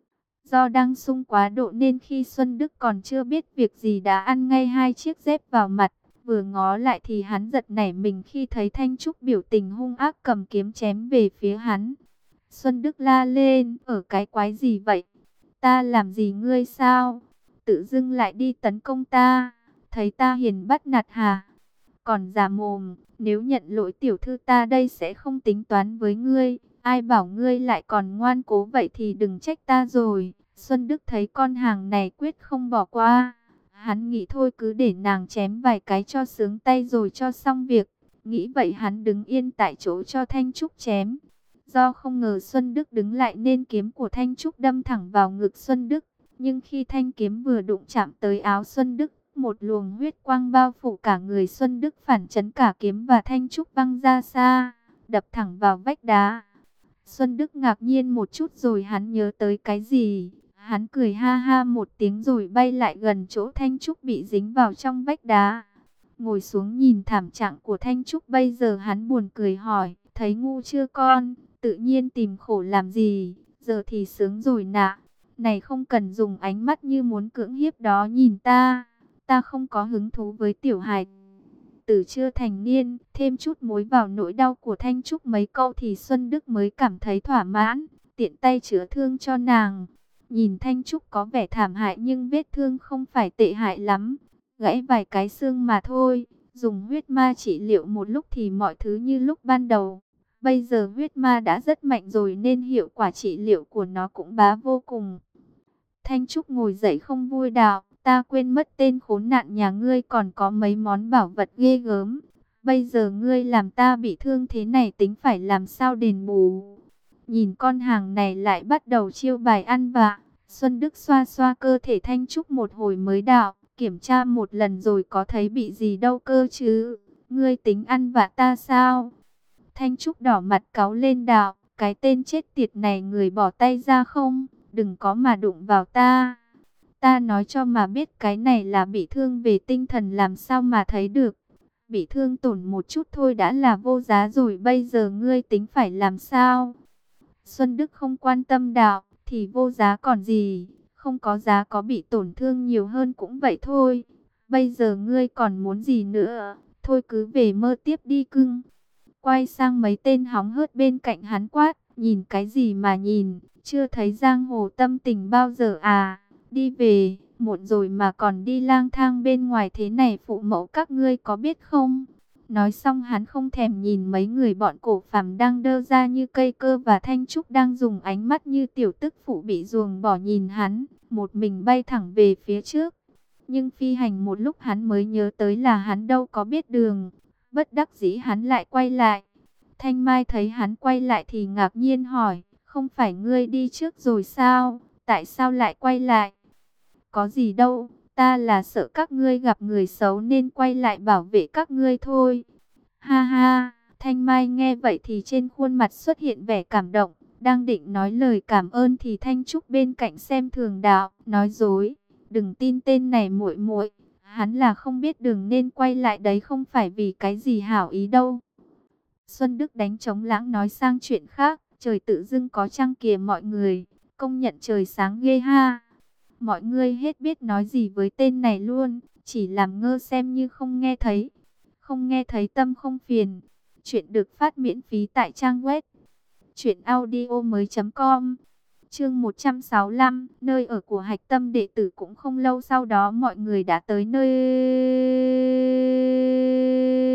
Do đang sung quá độ nên khi Xuân Đức còn chưa biết việc gì đã ăn ngay hai chiếc dép vào mặt. Vừa ngó lại thì hắn giật nảy mình khi thấy Thanh Trúc biểu tình hung ác cầm kiếm chém về phía hắn. Xuân Đức la lên, ở cái quái gì vậy? Ta làm gì ngươi sao? Tự dưng lại đi tấn công ta, thấy ta hiền bắt nạt hả? Còn già mồm, nếu nhận lỗi tiểu thư ta đây sẽ không tính toán với ngươi. Ai bảo ngươi lại còn ngoan cố vậy thì đừng trách ta rồi. Xuân Đức thấy con hàng này quyết không bỏ qua. Hắn nghĩ thôi cứ để nàng chém vài cái cho sướng tay rồi cho xong việc. Nghĩ vậy hắn đứng yên tại chỗ cho Thanh Trúc chém. Do không ngờ Xuân Đức đứng lại nên kiếm của Thanh Trúc đâm thẳng vào ngực Xuân Đức. Nhưng khi thanh kiếm vừa đụng chạm tới áo Xuân Đức, một luồng huyết quang bao phủ cả người Xuân Đức, phản chấn cả kiếm và Thanh Trúc văng ra xa, đập thẳng vào vách đá. Xuân Đức ngạc nhiên một chút rồi hắn nhớ tới cái gì. Hắn cười ha ha một tiếng rồi bay lại gần chỗ Thanh Trúc bị dính vào trong vách đá. Ngồi xuống nhìn thảm trạng của Thanh Trúc bây giờ hắn buồn cười hỏi, thấy ngu chưa con, tự nhiên tìm khổ làm gì, giờ thì sướng rồi nạ. Này không cần dùng ánh mắt như muốn cưỡng hiếp đó nhìn ta, ta không có hứng thú với tiểu hài tử chưa thành niên. Thêm chút muối vào nỗi đau của Thanh Trúc mấy câu thì Xuân Đức mới cảm thấy thỏa mãn, tiện tay chữa thương cho nàng. Nhìn Thanh Trúc có vẻ thảm hại nhưng vết thương không phải tệ hại lắm, gãy vài cái xương mà thôi. Dùng huyết ma trị liệu một lúc thì mọi thứ như lúc ban đầu. Bây giờ huyết ma đã rất mạnh rồi nên hiệu quả trị liệu của nó cũng bá vô cùng. Thanh Trúc ngồi dậy không vui đạo, ta quên mất tên khốn nạn nhà ngươi còn có mấy món bảo vật ghê gớm. Bây giờ ngươi làm ta bị thương thế này tính phải làm sao đền bù. Nhìn con hàng này lại bắt đầu chiêu bài ăn vạ. Xuân Đức xoa xoa cơ thể Thanh Trúc một hồi mới đạo, kiểm tra một lần rồi có thấy bị gì đâu cơ chứ. Ngươi tính ăn vạ ta sao? Thanh Trúc đỏ mặt cáu lên đạo, cái tên chết tiệt này người bỏ tay ra không? Đừng có mà đụng vào ta. Ta nói cho mà biết cái này là bị thương về tinh thần làm sao mà thấy được. Bị thương tổn một chút thôi đã là vô giá rồi, bây giờ ngươi tính phải làm sao? Xuân Đức không quan tâm đạo, thì vô giá còn gì, không có giá có bị tổn thương nhiều hơn cũng vậy thôi. Bây giờ ngươi còn muốn gì nữa, thôi cứ về mơ tiếp đi cưng. Quay sang mấy tên hóng hớt bên cạnh hắn quát, nhìn cái gì mà nhìn, chưa thấy giang hồ tâm tình bao giờ à, đi về, muộn rồi mà còn đi lang thang bên ngoài thế này phụ mẫu các ngươi có biết không? Nói xong hắn không thèm nhìn mấy người bọn Cổ Phàm đang đơ ra như cây cơ và Thanh Trúc đang dùng ánh mắt như tiểu tức phụ bị ruồng bỏ nhìn hắn, một mình bay thẳng về phía trước. Nhưng phi hành một lúc hắn mới nhớ tới là hắn đâu có biết đường, bất đắc dĩ hắn lại quay lại. Thanh Mai thấy hắn quay lại thì ngạc nhiên hỏi, không phải ngươi đi trước rồi sao, tại sao lại quay lại? Có gì đâu, ta là sợ các ngươi gặp người xấu nên quay lại bảo vệ các ngươi thôi. Ha ha, Thanh Mai nghe vậy thì trên khuôn mặt xuất hiện vẻ cảm động, đang định nói lời cảm ơn thì Thanh Trúc bên cạnh xem thường đạo, nói dối, đừng tin tên này muội muội, hắn là không biết đường nên quay lại đấy, không phải vì cái gì hảo ý đâu. Xuân Đức đánh trống lãng nói sang chuyện khác, trời tự dưng có trăng kìa mọi người, công nhận trời sáng ghê ha. Mọi người hết biết nói gì với tên này luôn, chỉ làm ngơ xem như không nghe thấy. Không nghe thấy tâm không phiền. Chuyện được phát miễn phí tại trang web truyện audio mới chấm com. Chương một trăm sáu mươi lăm, nơi ở của hạch tâm đệ tử. Cũng không lâu sau đó mọi người đã tới nơi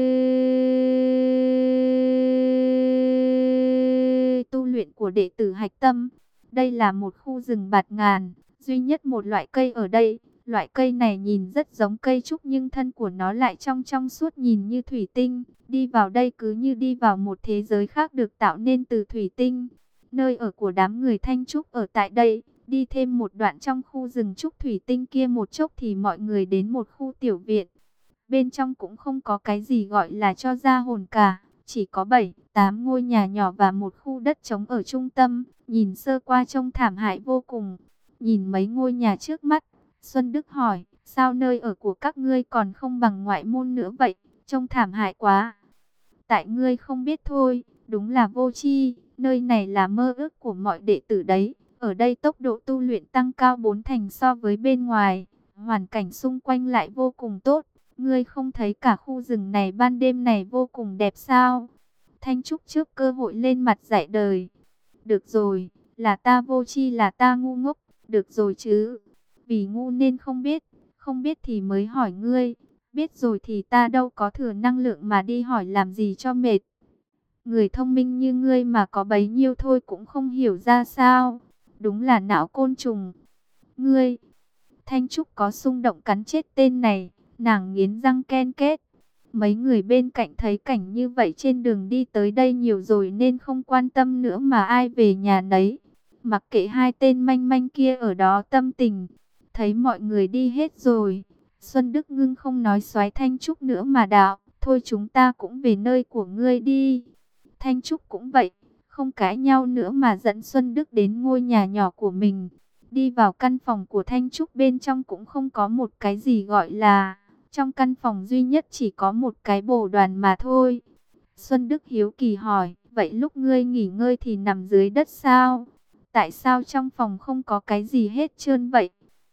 của đệ tử hạch tâm. Đây là một khu rừng bạt ngàn, duy nhất một loại cây ở đây. Loại cây này nhìn rất giống cây trúc nhưng thân của nó lại trong trong suốt nhìn như thủy tinh. Đi vào đây cứ như đi vào một thế giới khác được tạo nên từ thủy tinh. Nơi ở của đám người Thanh Trúc ở tại đây. Đi thêm một đoạn trong khu rừng trúc thủy tinh kia một chốc thì mọi người đến một khu tiểu viện. Bên trong cũng không có cái gì gọi là cho ra hồn cả. Chỉ có bảy, tám ngôi nhà nhỏ và một khu đất trống ở trung tâm. Nhìn sơ qua trông thảm hại vô cùng. Nhìn mấy ngôi nhà trước mắt, Xuân Đức hỏi, sao nơi ở của các ngươi còn không bằng ngoại môn nữa vậy? Trông thảm hại quá. Tại ngươi không biết thôi, đúng là vô tri. Nơi này là mơ ước của mọi đệ tử đấy. Ở đây tốc độ tu luyện tăng cao bốn thành so với bên ngoài. Hoàn cảnh xung quanh lại vô cùng tốt. Ngươi không thấy cả khu rừng này ban đêm này vô cùng đẹp sao? Thanh Trúc trước cơ hội lên mặt dạy đời. Được rồi, là ta vô tri, là ta ngu ngốc. Được rồi chứ. Vì ngu nên không biết. Không biết thì mới hỏi ngươi. Biết rồi thì ta đâu có thừa năng lượng mà đi hỏi làm gì cho mệt. Người thông minh như ngươi mà có bấy nhiêu thôi cũng không hiểu ra sao. Đúng là não côn trùng. Ngươi. Thanh Trúc có xung động cắn chết tên này. Nàng nghiến răng ken kết. Mấy người bên cạnh thấy cảnh như vậy trên đường đi tới đây nhiều rồi nên không quan tâm nữa mà ai về nhà nấy. Mặc kệ hai tên manh manh kia ở đó tâm tình. Thấy mọi người đi hết rồi. Xuân Đức Ngưng không nói xoáy Thanh Trúc nữa mà đạo. Thôi chúng ta cũng về nơi của ngươi đi. Thanh Trúc cũng vậy. Không cãi nhau nữa mà dẫn Xuân Đức đến ngôi nhà nhỏ của mình. Đi vào căn phòng của Thanh Trúc, bên trong cũng không có một cái gì gọi là... Trong căn phòng duy nhất chỉ có một cái bồ đoàn mà thôi. Xuân Đức hiếu kỳ hỏi, vậy lúc ngươi nghỉ ngơi thì nằm dưới đất sao? Tại sao trong phòng không có cái gì hết trơn vậy?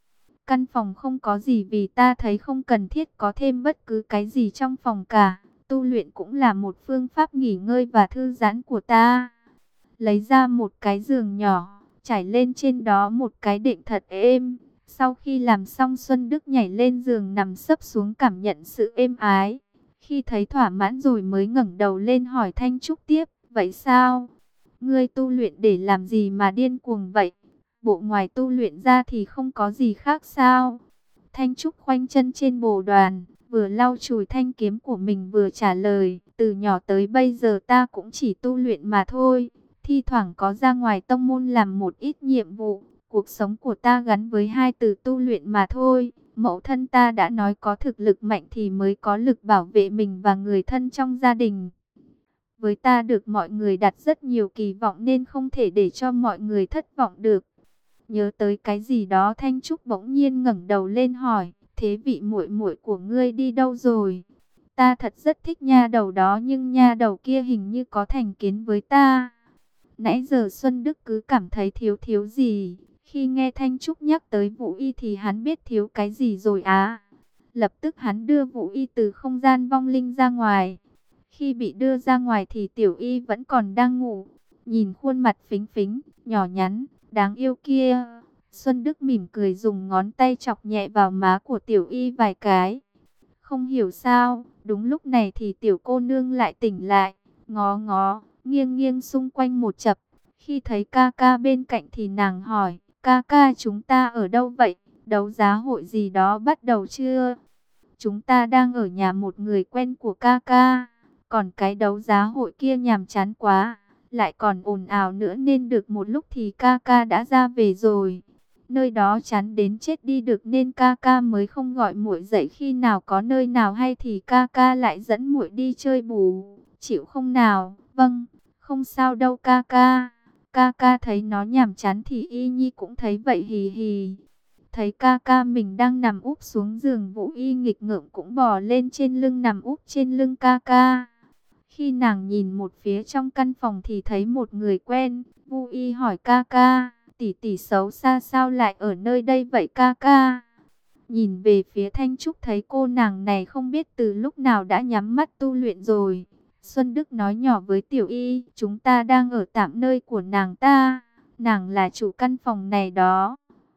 Căn phòng không có gì vì ta thấy không cần thiết có thêm bất cứ cái gì trong phòng cả. Tu luyện cũng là một phương pháp nghỉ ngơi và thư giãn của ta. Lấy ra một cái giường nhỏ, trải lên trên đó một cái đệm thật êm. Sau khi làm xong, Xuân Đức nhảy lên giường nằm sấp xuống cảm nhận sự êm ái. Khi thấy thỏa mãn rồi mới ngẩng đầu lên hỏi Thanh Trúc tiếp, vậy sao? Ngươi tu luyện để làm gì mà điên cuồng vậy? Bộ ngoài tu luyện ra thì không có gì khác sao? Thanh Trúc khoanh chân trên bồ đoàn, vừa lau chùi thanh kiếm của mình vừa trả lời, từ nhỏ tới bây giờ ta cũng chỉ tu luyện mà thôi. Thi thoảng có ra ngoài tông môn làm một ít nhiệm vụ. Cuộc sống của ta gắn với hai từ tu luyện mà thôi. Mẫu thân ta đã nói có thực lực mạnh thì mới có lực bảo vệ mình và người thân trong gia đình. Với ta được mọi người đặt rất nhiều kỳ vọng nên không thể để cho mọi người thất vọng được. Nhớ tới cái gì đó, Thanh Trúc bỗng nhiên ngẩng đầu lên hỏi, thế vị muội muội của ngươi đi đâu rồi? Ta thật rất thích nha đầu đó nhưng nha đầu kia hình như có thành kiến với ta. Nãy giờ Xuân Đức cứ cảm thấy thiếu thiếu gì. Khi nghe Thanh Trúc nhắc tới Vũ Y thì hắn biết thiếu cái gì rồi á. Lập tức hắn đưa Vũ Y từ không gian vong linh ra ngoài. Khi bị đưa ra ngoài thì Tiểu Y vẫn còn đang ngủ. Nhìn khuôn mặt phính phính, nhỏ nhắn, đáng yêu kia. Xuân Đức mỉm cười dùng ngón tay chọc nhẹ vào má của Tiểu Y vài cái. Không hiểu sao, đúng lúc này thì tiểu cô nương lại tỉnh lại. Ngó ngó, nghiêng nghiêng xung quanh một chập. Khi thấy ca ca bên cạnh thì nàng hỏi, ca ca chúng ta ở đâu vậy? Đấu giá hội gì đó bắt đầu chưa? Chúng ta đang ở nhà một người quen của ca ca. Còn cái đấu giá hội kia nhàm chán quá, lại còn ồn ào nữa nên được một lúc thì ca ca đã ra về rồi. Nơi đó chán đến chết đi được nên ca ca mới không gọi muội dậy, khi nào có nơi nào hay thì ca ca lại dẫn muội đi chơi bù. Chịu không nào? Vâng, không sao đâu ca ca. Ca ca thấy nó nhàm chán thì Y Nhi cũng thấy vậy hì hì. Thấy ca ca mình đang nằm úp xuống giường, Vũ Y nghịch ngợm cũng bò lên trên lưng nằm úp trên lưng ca ca. Khi nàng nhìn một phía trong căn phòng thì thấy một người quen. Vũ Y hỏi ca ca, tỷ tỷ xấu xa sao lại ở nơi đây vậy ca ca? Nhìn về phía Thanh Trúc thấy cô nàng này không biết từ lúc nào đã nhắm mắt tu luyện rồi. Xuân Đức nói nhỏ với Tiểu Y, chúng ta đang ở tạm nơi của nàng ta. Nàng là chủ căn phòng này đó.